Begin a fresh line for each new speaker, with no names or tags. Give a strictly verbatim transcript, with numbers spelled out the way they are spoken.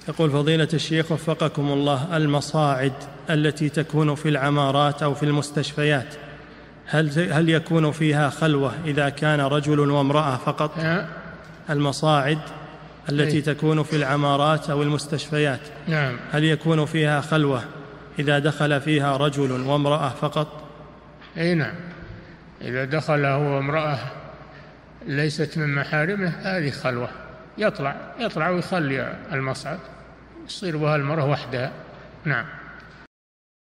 يقول فضيلة الشيخ وفقكم الله، المصاعد التي تكون في العمارات أو في المستشفيات هل هل يكون فيها خلوة إذا كان رجل وامرأة فقط؟ المصاعد التي تكون في العمارات أو المستشفيات
نعم.
هل يكون فيها خلوة إذا دخل فيها رجل وامرأة فقط؟
أي نعم، إذا دخل هو وامرأة ليست من محارمه هذه خلوة، يطلع يطلع ويخلي المصعد، يصير بها المرأة وحدها. نعم.